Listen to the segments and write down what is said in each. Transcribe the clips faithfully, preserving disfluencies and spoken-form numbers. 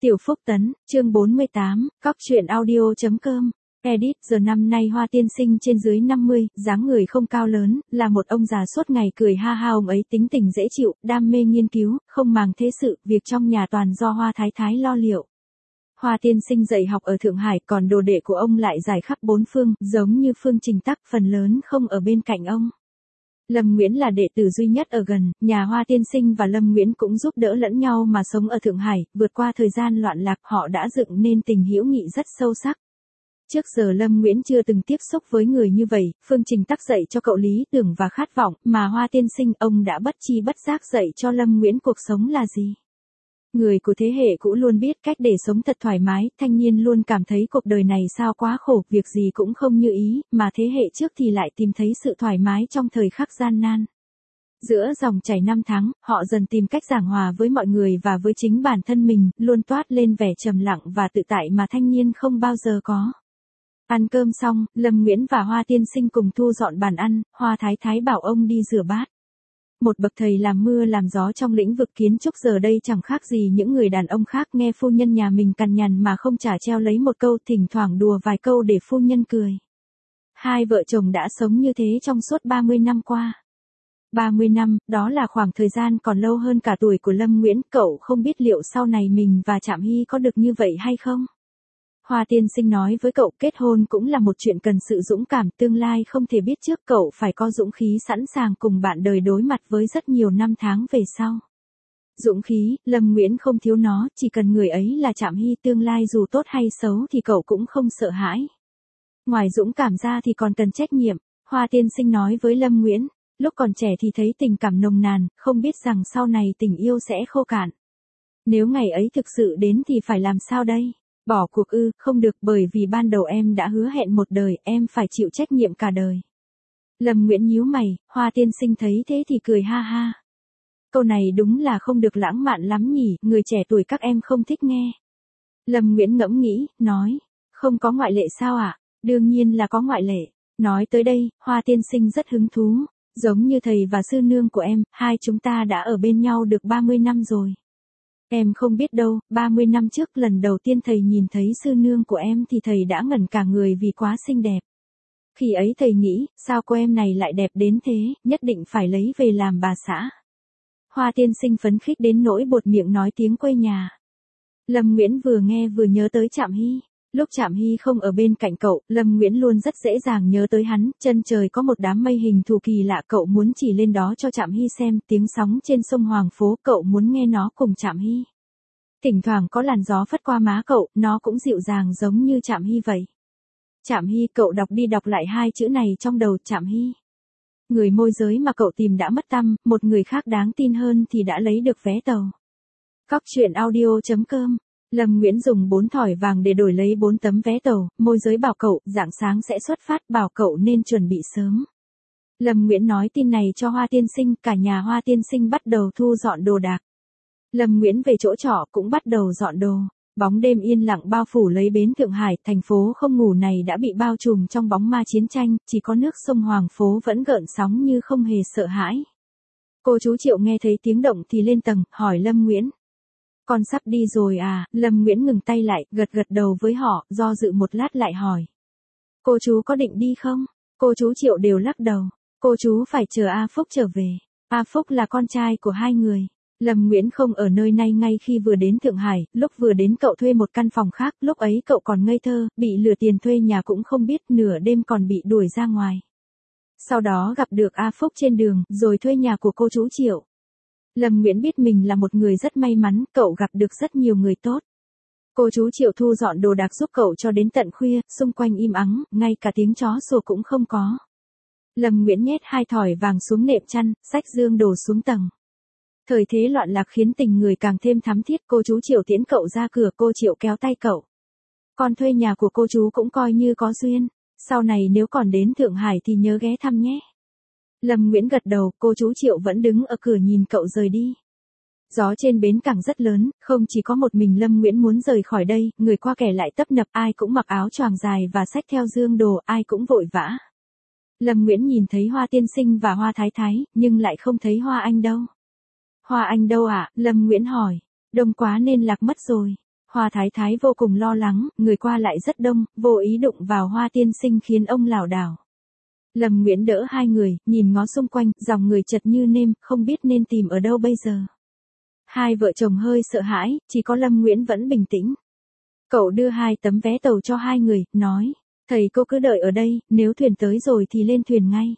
Tiểu Phúc Tấn, chương bốn mươi tám, cóc truyện audio.com. Edit. Giờ năm nay Hoa tiên sinh trên dưới năm mươi, dáng người không cao lớn, là một ông già suốt ngày cười ha ha. Ông ấy tính tình dễ chịu, đam mê nghiên cứu, không màng thế sự, việc trong nhà toàn do Hoa thái thái lo liệu. Hoa tiên sinh dạy học ở Thượng Hải, còn đồ đệ của ông lại rải khắp bốn phương, giống như Phương Trình Tắc, phần lớn không ở bên cạnh ông. Lâm Nguyễn là đệ tử duy nhất ở gần, nhà Hoa tiên sinh và Lâm Nguyễn cũng giúp đỡ lẫn nhau mà sống ở Thượng Hải, vượt qua thời gian loạn lạc họ đã dựng nên tình hữu nghị rất sâu sắc. Trước giờ Lâm Nguyễn chưa từng tiếp xúc với người như vậy, Phương Trình Tắc dạy cho cậu lý tưởng và khát vọng, mà Hoa tiên sinh ông đã bất chi bất giác dạy cho Lâm Nguyễn cuộc sống là gì. Người của thế hệ cũ luôn biết cách để sống thật thoải mái, thanh niên luôn cảm thấy cuộc đời này sao quá khổ, việc gì cũng không như ý, mà thế hệ trước thì lại tìm thấy sự thoải mái trong thời khắc gian nan. Giữa dòng chảy năm tháng, họ dần tìm cách giảng hòa với mọi người và với chính bản thân mình, luôn toát lên vẻ trầm lặng và tự tại mà thanh niên không bao giờ có. Ăn cơm xong, Lâm Nguyễn và Hoa tiên sinh cùng thu dọn bàn ăn, Hoa thái thái bảo ông đi rửa bát. Một bậc thầy làm mưa làm gió trong lĩnh vực kiến trúc giờ đây chẳng khác gì những người đàn ông khác, nghe phu nhân nhà mình cằn nhằn mà không trả treo lấy một câu, thỉnh thoảng đùa vài câu để phu nhân cười. Hai vợ chồng đã sống như thế trong suốt ba mươi năm qua. ba mươi năm, đó là khoảng thời gian còn lâu hơn cả tuổi của Lâm Nguyễn, cậu không biết liệu sau này mình và Trạm Hy có được như vậy hay không? Hoa tiên sinh nói với cậu, kết hôn cũng là một chuyện cần sự dũng cảm, tương lai không thể biết trước, cậu phải có dũng khí sẵn sàng cùng bạn đời đối mặt với rất nhiều năm tháng về sau. Dũng khí, Lâm Nguyễn không thiếu nó, chỉ cần người ấy là Trạm Hy, tương lai dù tốt hay xấu thì cậu cũng không sợ hãi. Ngoài dũng cảm ra thì còn cần trách nhiệm, Hoa tiên sinh nói với Lâm Nguyễn, lúc còn trẻ thì thấy tình cảm nồng nàn, không biết rằng sau này tình yêu sẽ khô cạn. Nếu ngày ấy thực sự đến thì phải làm sao đây? Bỏ cuộc ư? Không được, bởi vì ban đầu em đã hứa hẹn một đời, em phải chịu trách nhiệm cả đời. Lâm Nguyễn nhíu mày, Hoa tiên sinh thấy thế thì cười ha ha. Câu này đúng là không được lãng mạn lắm nhỉ, người trẻ tuổi các em không thích nghe. Lâm Nguyễn ngẫm nghĩ, nói, không có ngoại lệ sao ạ? À? Đương nhiên là có ngoại lệ. Nói tới đây, Hoa tiên sinh rất hứng thú, giống như thầy và sư nương của em, hai chúng ta đã ở bên nhau được ba mươi năm rồi. Em không biết đâu, ba mươi năm trước lần đầu tiên thầy nhìn thấy sư nương của em thì thầy đã ngẩn cả người vì quá xinh đẹp. Khi ấy thầy nghĩ, sao cô em này lại đẹp đến thế, nhất định phải lấy về làm bà xã. Hoa tiên sinh phấn khích đến nỗi buột miệng nói tiếng quê nhà. Lâm Nguyễn vừa nghe vừa nhớ tới Trạm Hy. Lúc Trạm Hy không ở bên cạnh cậu, Lâm Nguyễn luôn rất dễ dàng nhớ tới hắn, chân trời có một đám mây hình thù kỳ lạ, cậu muốn chỉ lên đó cho Trạm Hy xem, tiếng sóng trên sông Hoàng Phố, cậu muốn nghe nó cùng Trạm Hy. Thỉnh thoảng có làn gió phất qua má cậu, nó cũng dịu dàng giống như Trạm Hy vậy. Trạm Hy, cậu đọc đi đọc lại hai chữ này trong đầu, Trạm Hy. Người môi giới mà cậu tìm đã mất tăm, một người khác đáng tin hơn thì đã lấy được vé tàu. Cóc truyện audio.com. Lâm Nguyễn dùng bốn thỏi vàng để đổi lấy bốn tấm vé tàu, môi giới bảo cậu, rạng sáng sẽ xuất phát, bảo cậu nên chuẩn bị sớm. Lâm Nguyễn nói tin này cho Hoa tiên sinh, cả nhà Hoa tiên sinh bắt đầu thu dọn đồ đạc. Lâm Nguyễn về chỗ trọ cũng bắt đầu dọn đồ. Bóng đêm yên lặng bao phủ lấy bến Thượng Hải, thành phố không ngủ này đã bị bao trùm trong bóng ma chiến tranh, chỉ có nước sông Hoàng Phố vẫn gợn sóng như không hề sợ hãi. Cô chú Triệu nghe thấy tiếng động thì lên tầng, hỏi Lâm Nguyễn. Con sắp đi rồi à? Lâm Nguyễn ngừng tay lại, gật gật đầu với họ, do dự một lát lại hỏi. Cô chú có định đi không? Cô chú Triệu đều lắc đầu. Cô chú phải chờ A Phúc trở về. A Phúc là con trai của hai người. Lâm Nguyễn không ở nơi này ngay khi vừa đến Thượng Hải, lúc vừa đến cậu thuê một căn phòng khác, lúc ấy cậu còn ngây thơ, bị lừa tiền thuê nhà cũng không biết, nửa đêm còn bị đuổi ra ngoài. Sau đó gặp được A Phúc trên đường, rồi thuê nhà của cô chú Triệu. Lâm Nguyễn biết mình là một người rất may mắn, cậu gặp được rất nhiều người tốt. Cô chú Triệu thu dọn đồ đạc giúp cậu cho đến tận khuya, xung quanh im ắng, ngay cả tiếng chó sủa cũng không có. Lâm Nguyễn nhét hai thỏi vàng xuống nệm chăn, xách dương đồ xuống tầng. Thời thế loạn lạc khiến tình người càng thêm thắm thiết, cô chú Triệu tiễn cậu ra cửa, cô Triệu kéo tay cậu. Con thuê nhà của cô chú cũng coi như có duyên, sau này nếu còn đến Thượng Hải thì nhớ ghé thăm nhé. Lâm Nguyễn gật đầu, cô chú Triệu vẫn đứng ở cửa nhìn cậu rời đi. Gió trên bến cảng rất lớn, không chỉ có một mình Lâm Nguyễn muốn rời khỏi đây, người qua kẻ lại tấp nập, ai cũng mặc áo choàng dài và xách theo dương đồ, ai cũng vội vã. Lâm Nguyễn nhìn thấy Hoa tiên sinh và Hoa thái thái, nhưng lại không thấy Hoa Anh đâu. Hoa Anh đâu ạ? À? Lâm Nguyễn hỏi. Đông quá nên lạc mất rồi. Hoa Thái Thái vô cùng lo lắng, người qua lại rất đông, vô ý đụng vào Hoa tiên sinh khiến ông lảo đảo. Lâm Nguyễn đỡ hai người, nhìn ngó xung quanh, dòng người chật như nêm, không biết nên tìm ở đâu bây giờ. Hai vợ chồng hơi sợ hãi, chỉ có Lâm Nguyễn vẫn bình tĩnh. Cậu đưa hai tấm vé tàu cho hai người, nói, thầy cô cứ đợi ở đây, nếu thuyền tới rồi thì lên thuyền ngay.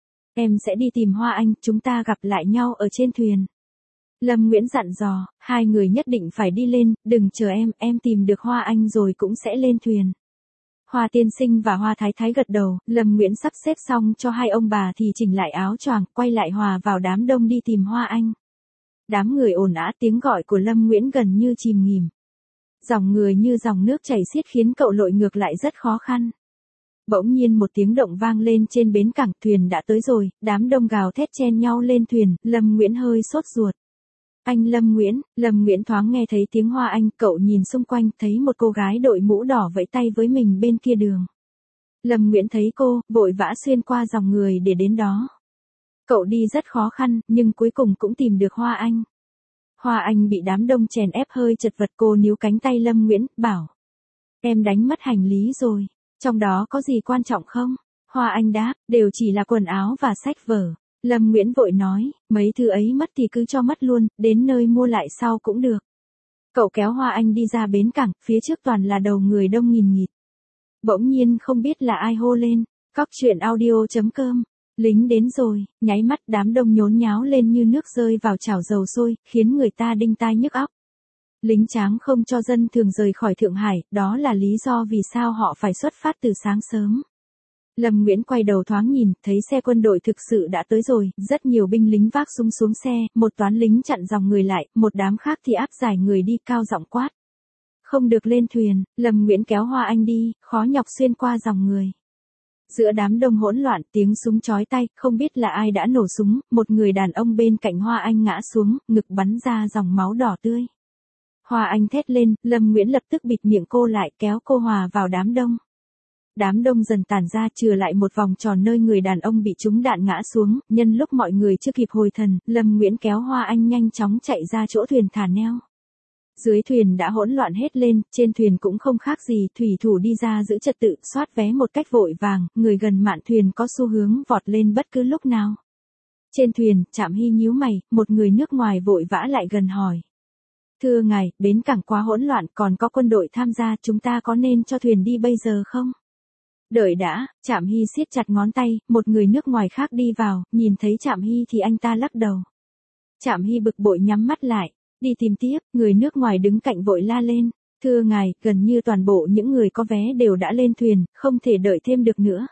Em sẽ đi tìm Hoa Anh, chúng ta gặp lại nhau ở trên thuyền. Lâm Nguyễn dặn dò, hai người nhất định phải đi lên, đừng chờ em, em tìm được Hoa Anh rồi cũng sẽ lên thuyền. Hoa tiên sinh và Hoa Thái Thái gật đầu, Lâm Nguyễn sắp xếp xong cho hai ông bà thì chỉnh lại áo choàng, quay lại hòa vào đám đông đi tìm Hoa Anh. Đám người ồn ào, tiếng gọi của Lâm Nguyễn gần như chìm nghỉm. Dòng người như dòng nước chảy xiết khiến cậu lội ngược lại rất khó khăn. Bỗng nhiên một tiếng động vang lên trên bến cảng, thuyền đã tới rồi, đám đông gào thét chen nhau lên thuyền, Lâm Nguyễn hơi sốt ruột. Anh Lâm Nguyễn, Lâm Nguyễn thoáng nghe thấy tiếng Hoa Anh, cậu nhìn xung quanh, thấy một cô gái đội mũ đỏ vẫy tay với mình bên kia đường. Lâm Nguyễn thấy cô, vội vã xuyên qua dòng người để đến đó. Cậu đi rất khó khăn, nhưng cuối cùng cũng tìm được Hoa Anh. Hoa Anh bị đám đông chèn ép hơi chật vật, cô níu cánh tay Lâm Nguyễn, bảo. Em đánh mất hành lý rồi, trong đó có gì quan trọng không? Hoa Anh đáp, đều chỉ là quần áo và sách vở. Lâm Nguyễn vội nói, mấy thứ ấy mất thì cứ cho mất luôn, đến nơi mua lại sau cũng được. Cậu kéo Hoa Anh đi ra bến cảng, phía trước toàn là đầu người đông nghìn nghịt. Bỗng nhiên không biết là ai hô lên, cóc truyện audio chấm com. Lính đến rồi, nháy mắt đám đông nhốn nháo lên như nước rơi vào chảo dầu sôi, khiến người ta đinh tai nhức óc. Lính tráng không cho dân thường rời khỏi Thượng Hải, đó là lý do vì sao họ phải xuất phát từ sáng sớm. Lâm Nguyễn quay đầu thoáng nhìn, thấy xe quân đội thực sự đã tới rồi, rất nhiều binh lính vác súng xuống xe, một toán lính chặn dòng người lại, một đám khác thì áp giải người đi, cao giọng quát. Không được lên thuyền, Lâm Nguyễn kéo Hoa Anh đi, khó nhọc xuyên qua dòng người. Giữa đám đông hỗn loạn, tiếng súng chói tai, không biết là ai đã nổ súng, một người đàn ông bên cạnh Hoa Anh ngã xuống, ngực bắn ra dòng máu đỏ tươi. Hoa Anh thét lên, Lâm Nguyễn lập tức bịt miệng cô lại, kéo cô hòa vào đám đông. Đám đông dần tản ra, chừa lại một vòng tròn nơi người đàn ông bị trúng đạn ngã xuống, nhân lúc mọi người chưa kịp hồi thần, Lâm Nguyễn kéo Hoa Anh nhanh chóng chạy ra chỗ thuyền thả neo. Dưới thuyền đã hỗn loạn hết lên, trên thuyền cũng không khác gì, thủy thủ đi ra giữ trật tự, soát vé một cách vội vàng, người gần mạn thuyền có xu hướng vọt lên bất cứ lúc nào. Trên thuyền, Trạm Hy nhíu mày, một người nước ngoài vội vã lại gần hỏi. Thưa ngài, bến cảng quá hỗn loạn, còn có quân đội tham gia, chúng ta có nên cho thuyền đi bây giờ không? Đợi đã, Trạm Hy siết chặt ngón tay, một người nước ngoài khác đi vào, nhìn thấy Trạm Hy thì anh ta lắc đầu. Trạm Hy bực bội nhắm mắt lại, đi tìm tiếp, người nước ngoài đứng cạnh vội la lên. Thưa ngài, gần như toàn bộ những người có vé đều đã lên thuyền, không thể đợi thêm được nữa.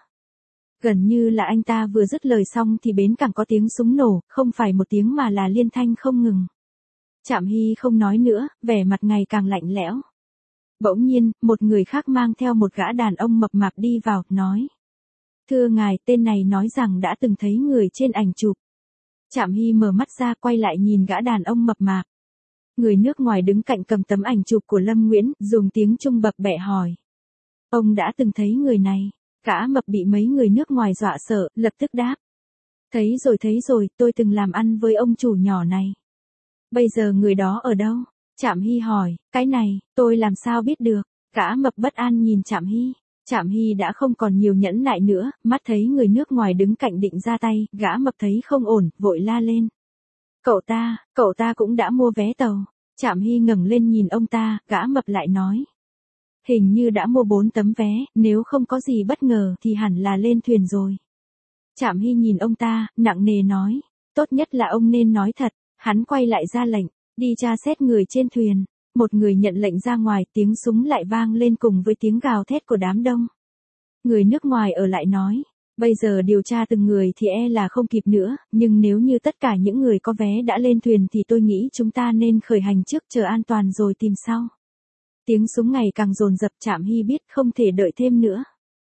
Gần như là anh ta vừa dứt lời xong thì bến cảng có tiếng súng nổ, không phải một tiếng mà là liên thanh không ngừng. Trạm Hy không nói nữa, vẻ mặt ngày càng lạnh lẽo. Bỗng nhiên, một người khác mang theo một gã đàn ông mập mạp đi vào, nói. Thưa ngài, tên này nói rằng đã từng thấy người trên ảnh chụp. Trạm Hy mở mắt ra, quay lại nhìn gã đàn ông mập mạp. Người nước ngoài đứng cạnh cầm tấm ảnh chụp của Lâm Nguyễn, dùng tiếng Trung bập bẹ hỏi. Ông đã từng thấy người này. Gã mập bị mấy người nước ngoài dọa sợ, lập tức đáp. Thấy rồi thấy rồi, tôi từng làm ăn với ông chủ nhỏ này. Bây giờ người đó ở đâu? Trạm Hy hỏi, cái này, tôi làm sao biết được? Gã mập bất an nhìn Trạm Hy. Trạm Hy đã không còn nhiều nhẫn nại nữa, mắt thấy người nước ngoài đứng cạnh định ra tay, gã mập thấy không ổn, vội la lên. Cậu ta, cậu ta cũng đã mua vé tàu. Trạm Hy ngẩng lên nhìn ông ta, gã mập lại nói. Hình như đã mua bốn tấm vé, nếu không có gì bất ngờ thì hẳn là lên thuyền rồi. Trạm Hy nhìn ông ta, nặng nề nói. Tốt nhất là ông nên nói thật. Hắn quay lại ra lệnh, đi tra xét người trên thuyền. Một người nhận lệnh ra ngoài, tiếng súng lại vang lên cùng với tiếng gào thét của đám đông. Người nước ngoài ở lại nói. Bây giờ điều tra từng người thì e là không kịp nữa, nhưng nếu như tất cả những người có vé đã lên thuyền thì tôi nghĩ chúng ta nên khởi hành trước, chờ an toàn rồi tìm sau. Tiếng súng ngày càng dồn dập, Trạm Hy biết không thể đợi thêm nữa.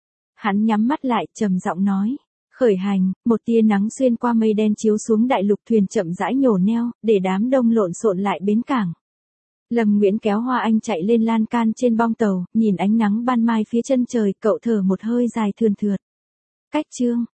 Hắn nhắm mắt lại, trầm giọng nói. Khởi hành, một tia nắng xuyên qua mây đen chiếu xuống đại lục, thuyền chậm rãi nhổ neo, để đám đông lộn xộn lại bến cảng. Lâm Nguyễn kéo Hoa Anh chạy lên lan can trên bong tàu, nhìn ánh nắng ban mai phía chân trời, cậu thở một hơi dài thườn thượt. Cách chương